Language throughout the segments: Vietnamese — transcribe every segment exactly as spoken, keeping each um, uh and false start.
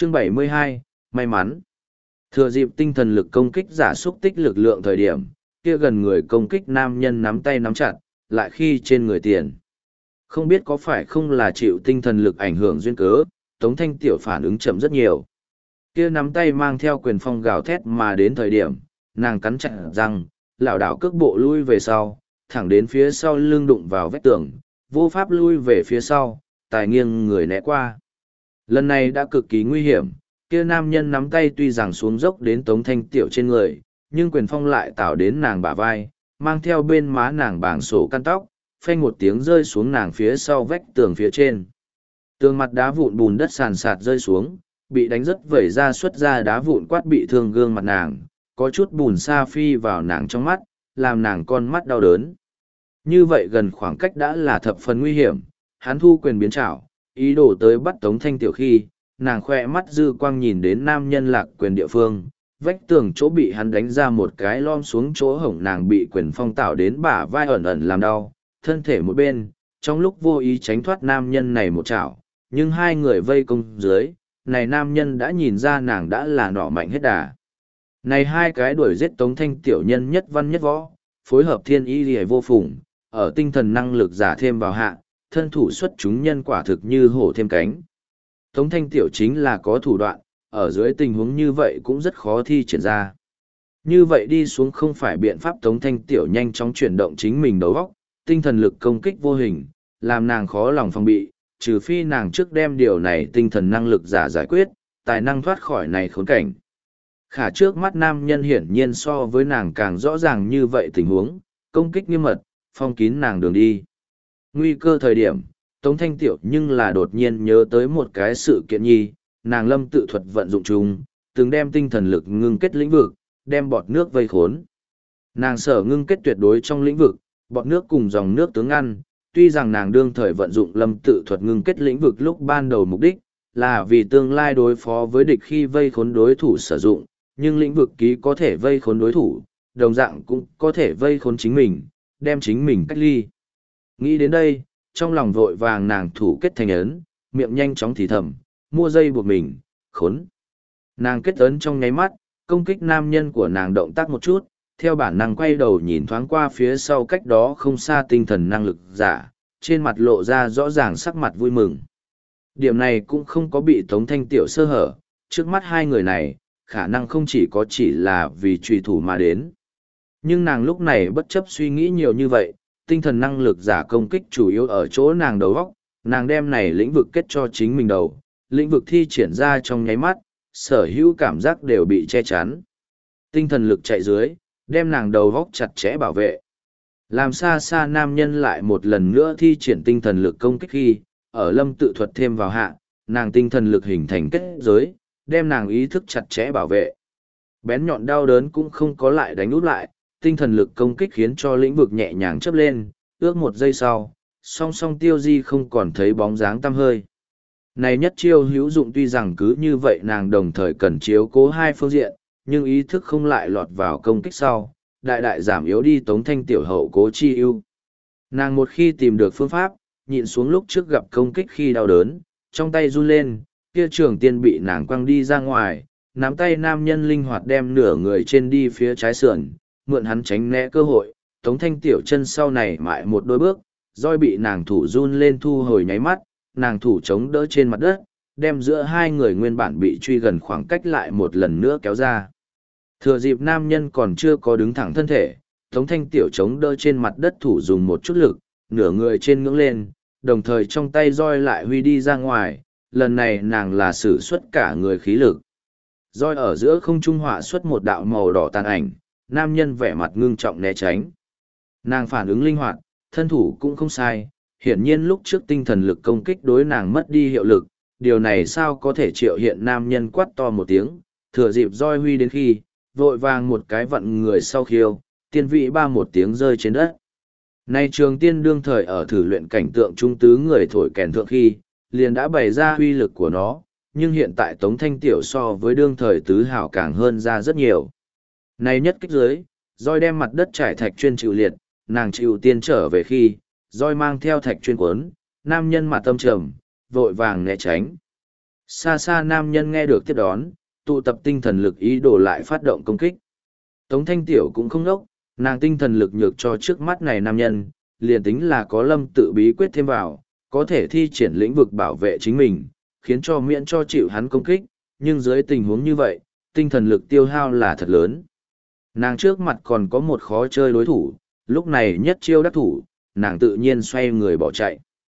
Chương bảy mươi hai, may mắn. Thừa dịp tinh thần lực công kích giả xúc tích lực lượng thời điểm, kia gần người công kích nam nhân nắm tay nắm chặt, lại khi trên người tiền. Không biết có phải không là chịu tinh thần lực ảnh hưởng duyên cớ, Tống Thanh Tiểu phản ứng chậm rất nhiều. Kia nắm tay mang theo quyền phong gào thét mà đến thời điểm, nàng cắn chặt răng, lảo đảo cước bộ lui về sau, thẳng đến phía sau lưng đụng vào vách tường, vô pháp lui về phía sau, tài nghiêng người né qua. Lần này đã cực kỳ nguy hiểm, kia nam nhân nắm tay tuy rằng xuống dốc đến Tống Thanh Tiểu trên người, nhưng quyền phong lại tạo đến nàng bả vai, mang theo bên má nàng bảng sổ căn tóc, phanh một tiếng rơi xuống nàng phía sau vách tường phía trên. Tường mặt đá vụn bùn đất sàn sạt rơi xuống, bị đánh rất vẩy ra xuất ra đá vụn quát bị thương gương mặt nàng, có chút bùn sa phi vào nàng trong mắt, làm nàng con mắt đau đớn. Như vậy gần khoảng cách đã là thập phần nguy hiểm, hắn thu quyền biến trảo, ý đồ tới bắt Tống Thanh Tiểu khi, nàng khoe mắt dư quang nhìn đến nam nhân lạc quyền địa phương, vách tường chỗ bị hắn đánh ra một cái lom xuống chỗ hổng nàng bị quyền phong tạo đến bả vai ẩn ẩn làm đau, thân thể một bên, trong lúc vô ý tránh thoát nam nhân này một chảo, nhưng hai người vây công dưới, này nam nhân đã nhìn ra nàng đã là nọ mạnh hết đà. Này hai cái đuổi giết Tống Thanh Tiểu nhân nhất văn nhất võ, phối hợp thiên y liễu vô phùng, ở tinh thần năng lực giả thêm vào hạ, thân thủ xuất chúng nhân quả thực như hổ thêm cánh. Tống Thanh Tiểu chính là có thủ đoạn, ở dưới tình huống như vậy cũng rất khó thi triển ra. Như vậy đi xuống không phải biện pháp. Tống Thanh Tiểu nhanh chóng chuyển động chính mình đầu óc, tinh thần lực công kích vô hình, làm nàng khó lòng phòng bị, trừ phi nàng trước đem điều này tinh thần năng lực giả giải quyết, tài năng thoát khỏi này khốn cảnh. Khả trước mắt nam nhân hiển nhiên so với nàng càng rõ ràng như vậy tình huống, công kích nghiêm mật, phong kín nàng đường đi. Nguy cơ thời điểm, Tống Thanh Tiểu nhưng là đột nhiên nhớ tới một cái sự kiện nhi, nàng lâm tự thuật vận dụng chung, từng đem tinh thần lực ngưng kết lĩnh vực, đem bọt nước vây khốn. Nàng sở ngưng kết tuyệt đối trong lĩnh vực, bọt nước cùng dòng nước tướng ăn, tuy rằng nàng đương thời vận dụng lâm tự thuật ngưng kết lĩnh vực lúc ban đầu mục đích, là vì tương lai đối phó với địch khi vây khốn đối thủ sử dụng, nhưng lĩnh vực ký có thể vây khốn đối thủ, đồng dạng cũng có thể vây khốn chính mình, đem chính mình cách ly. Nghĩ đến đây, trong lòng vội vàng nàng thủ kết thành ấn, miệng nhanh chóng thì thầm, mua dây buộc mình, khốn. Nàng kết ấn trong nháy mắt, công kích nam nhân của nàng động tác một chút, theo bản năng quay đầu nhìn thoáng qua phía sau cách đó không xa tinh thần năng lực giả, trên mặt lộ ra rõ ràng sắc mặt vui mừng. Điểm này cũng không có bị Tống Thanh Tiểu sơ hở, trước mắt hai người này, khả năng không chỉ có chỉ là vì truy thủ mà đến. Nhưng nàng lúc này bất chấp suy nghĩ nhiều như vậy, tinh thần năng lực giả công kích chủ yếu ở chỗ nàng đầu óc, nàng đem này lĩnh vực kết cho chính mình đầu, lĩnh vực thi triển ra trong nháy mắt, sở hữu cảm giác đều bị che chắn. Tinh thần lực chạy dưới, đem nàng đầu óc chặt chẽ bảo vệ. Làm xa xa nam nhân lại một lần nữa thi triển tinh thần lực công kích khi, ở lâm tự thuật thêm vào hạ, nàng tinh thần lực hình thành kết giới, đem nàng ý thức chặt chẽ bảo vệ. Bén nhọn đau đớn cũng không có lại đánh út lại, tinh thần lực công kích khiến cho lĩnh vực nhẹ nhàng chớp lên, ước một giây sau, song song tiêu di không còn thấy bóng dáng tăm hơi. Này nhất chiêu hữu dụng tuy rằng cứ như vậy nàng đồng thời cần chiếu cố hai phương diện, nhưng ý thức không lại lọt vào công kích sau, đại đại giảm yếu đi Tống Thanh Tiểu hậu cố chi ưu. Nàng một khi tìm được phương pháp, nhịn xuống lúc trước gặp công kích khi đau đớn, trong tay run lên, kia trường tiên bị nàng quăng đi ra ngoài, nắm tay nam nhân linh hoạt đem nửa người trên đi phía trái sườn, mượn hắn tránh né cơ hội, Tống Thanh Tiểu chân sau này mại một đôi bước, roi bị nàng thủ run lên thu hồi nháy mắt, nàng thủ chống đỡ trên mặt đất, đem giữa hai người nguyên bản bị truy gần khoảng cách lại một lần nữa kéo ra. Thừa dịp nam nhân còn chưa có đứng thẳng thân thể, Tống Thanh Tiểu chống đỡ trên mặt đất thủ dùng một chút lực, nửa người trên ngưỡng lên, đồng thời trong tay roi lại huy đi ra ngoài, lần này nàng là sử xuất cả người khí lực. Roi ở giữa không trung họa xuất một đạo màu đỏ tàn ảnh, nam nhân vẻ mặt ngưng trọng né tránh. Nàng phản ứng linh hoạt, thân thủ cũng không sai, hiển nhiên lúc trước tinh thần lực công kích đối nàng mất đi hiệu lực, điều này sao có thể triệu hiện nam nhân quát to một tiếng, thừa dịp roi huy đến khi, vội vàng một cái vặn người sau khiêu, tiên vị ba một tiếng rơi trên đất. Nay trường tiên đương thời ở thử luyện cảnh tượng trung tứ người thổi kèn thượng khi, liền đã bày ra huy lực của nó, nhưng hiện tại Tống Thanh Tiểu so với đương thời tứ hảo càng hơn ra rất nhiều. Này nhất kích dưới, roi đem mặt đất trải thạch chuyên chịu liệt, nàng chịu tiên trở về khi, roi mang theo thạch chuyên cuốn, nam nhân mặt tâm trầm, vội vàng né tránh. Xa xa nam nhân nghe được tiếp đón, tụ tập tinh thần lực ý đồ lại phát động công kích. Tống Thanh Tiểu cũng không ngốc, nàng tinh thần lực nhược cho trước mắt này nam nhân, liền tính là có lâm tự bí quyết thêm vào, có thể thi triển lĩnh vực bảo vệ chính mình, khiến cho miễn cho chịu hắn công kích, nhưng dưới tình huống như vậy, tinh thần lực tiêu hao là thật lớn. Nàng trước mặt còn có một khó chơi đối thủ, lúc này nhất chiêu đắc thủ, nàng tự nhiên xoay người bỏ chạy.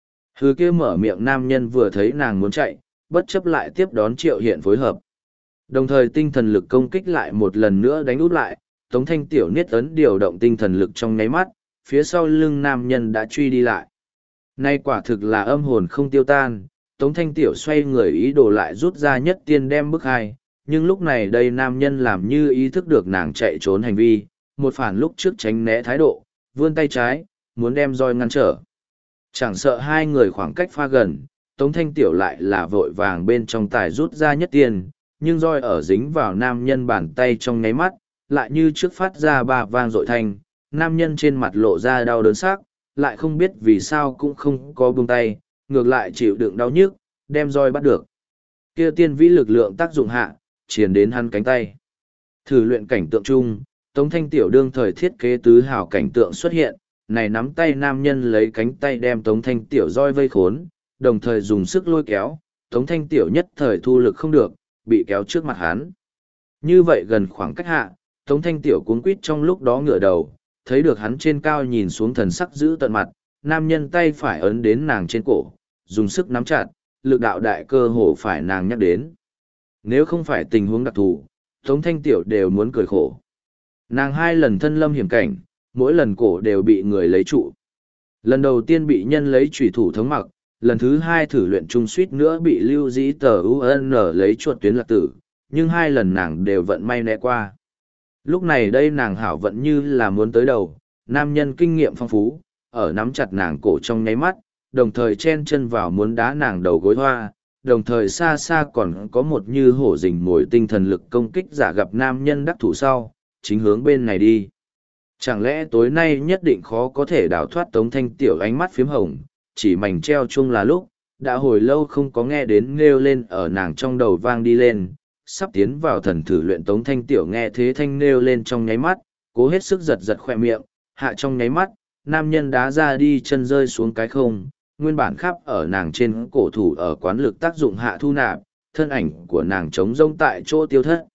Hứ kia mở miệng nam nhân vừa thấy nàng muốn chạy, bất chấp lại tiếp đón Triệu Hiện phối hợp. Đồng thời tinh thần lực công kích lại một lần nữa đánh út lại, Tống Thanh Tiểu niết ấn điều động tinh thần lực trong nháy mắt, phía sau lưng nam nhân đã truy đi lại. Nay quả thực là âm hồn không tiêu tan, Tống Thanh Tiểu xoay người ý đồ lại rút ra nhất tiên đem bức hai, nhưng lúc này đây nam nhân làm như ý thức được nàng chạy trốn hành vi, một phản lúc trước tránh né thái độ, vươn tay trái, muốn đem roi ngăn trở. Chẳng sợ hai người khoảng cách pha gần, Tống Thanh Tiểu lại là vội vàng bên trong tài rút ra nhất tiên, nhưng roi ở dính vào nam nhân bàn tay trong nháy mắt, lại như trước phát ra ba vang dội thanh, nam nhân trên mặt lộ ra đau đớn sắc, lại không biết vì sao cũng không có buông tay, ngược lại chịu đựng đau nhức, đem roi bắt được. Kia tiên vĩ lực lượng tác dụng hạ, triển đến hắn cánh tay. Thử luyện cảnh tượng chung, Tống Thanh Tiểu đương thời thiết kế tứ hào cảnh tượng xuất hiện, này nắm tay nam nhân lấy cánh tay đem Tống Thanh Tiểu roi vây khốn, đồng thời dùng sức lôi kéo, Tống Thanh Tiểu nhất thời thu lực không được, bị kéo trước mặt hắn. Như vậy gần khoảng cách hạ, Tống Thanh Tiểu cuống quýt trong lúc đó ngửa đầu, thấy được hắn trên cao nhìn xuống thần sắc giữ tận mặt, nam nhân tay phải ấn đến nàng trên cổ, dùng sức nắm chặt, lực đạo đại cơ hồ phải nàng nhắc đến. Nếu không phải tình huống đặc thù, Tống Thanh Tiểu đều muốn cười khổ. Nàng hai lần thân lâm hiểm cảnh, mỗi lần cổ đều bị người lấy trụ. Lần đầu tiên bị nhân lấy chủy thủ thống mặc, lần thứ hai thử luyện chung suýt nữa bị lưu dĩ tờ u en lấy chuột tuyến lạc tử, nhưng hai lần nàng đều vận may né qua. Lúc này đây nàng hảo vận như là muốn tới đầu, nam nhân kinh nghiệm phong phú, ở nắm chặt nàng cổ trong nháy mắt, đồng thời chen chân vào muốn đá nàng đầu gối hoa, đồng thời xa xa còn có một như hổ rình mồi tinh thần lực công kích giả gặp nam nhân đắc thủ sau, chính hướng bên này đi. Chẳng lẽ tối nay nhất định khó có thể đào thoát Tống Thanh Tiểu ánh mắt phiếm hồng, chỉ mảnh treo chung là lúc, đã hồi lâu không có nghe đến nêu lên ở nàng trong đầu vang đi lên, sắp tiến vào thần thử luyện Tống Thanh Tiểu nghe thế thanh nêu lên trong nháy mắt, cố hết sức giật giật khoe miệng, hạ trong nháy mắt, nam nhân đá ra đi chân rơi xuống cái không, nguyên bản khắp ở nàng trên cổ thủ ở quán lực tác dụng hạ thu nạp, thân ảnh của nàng trống rông tại chỗ tiêu thất.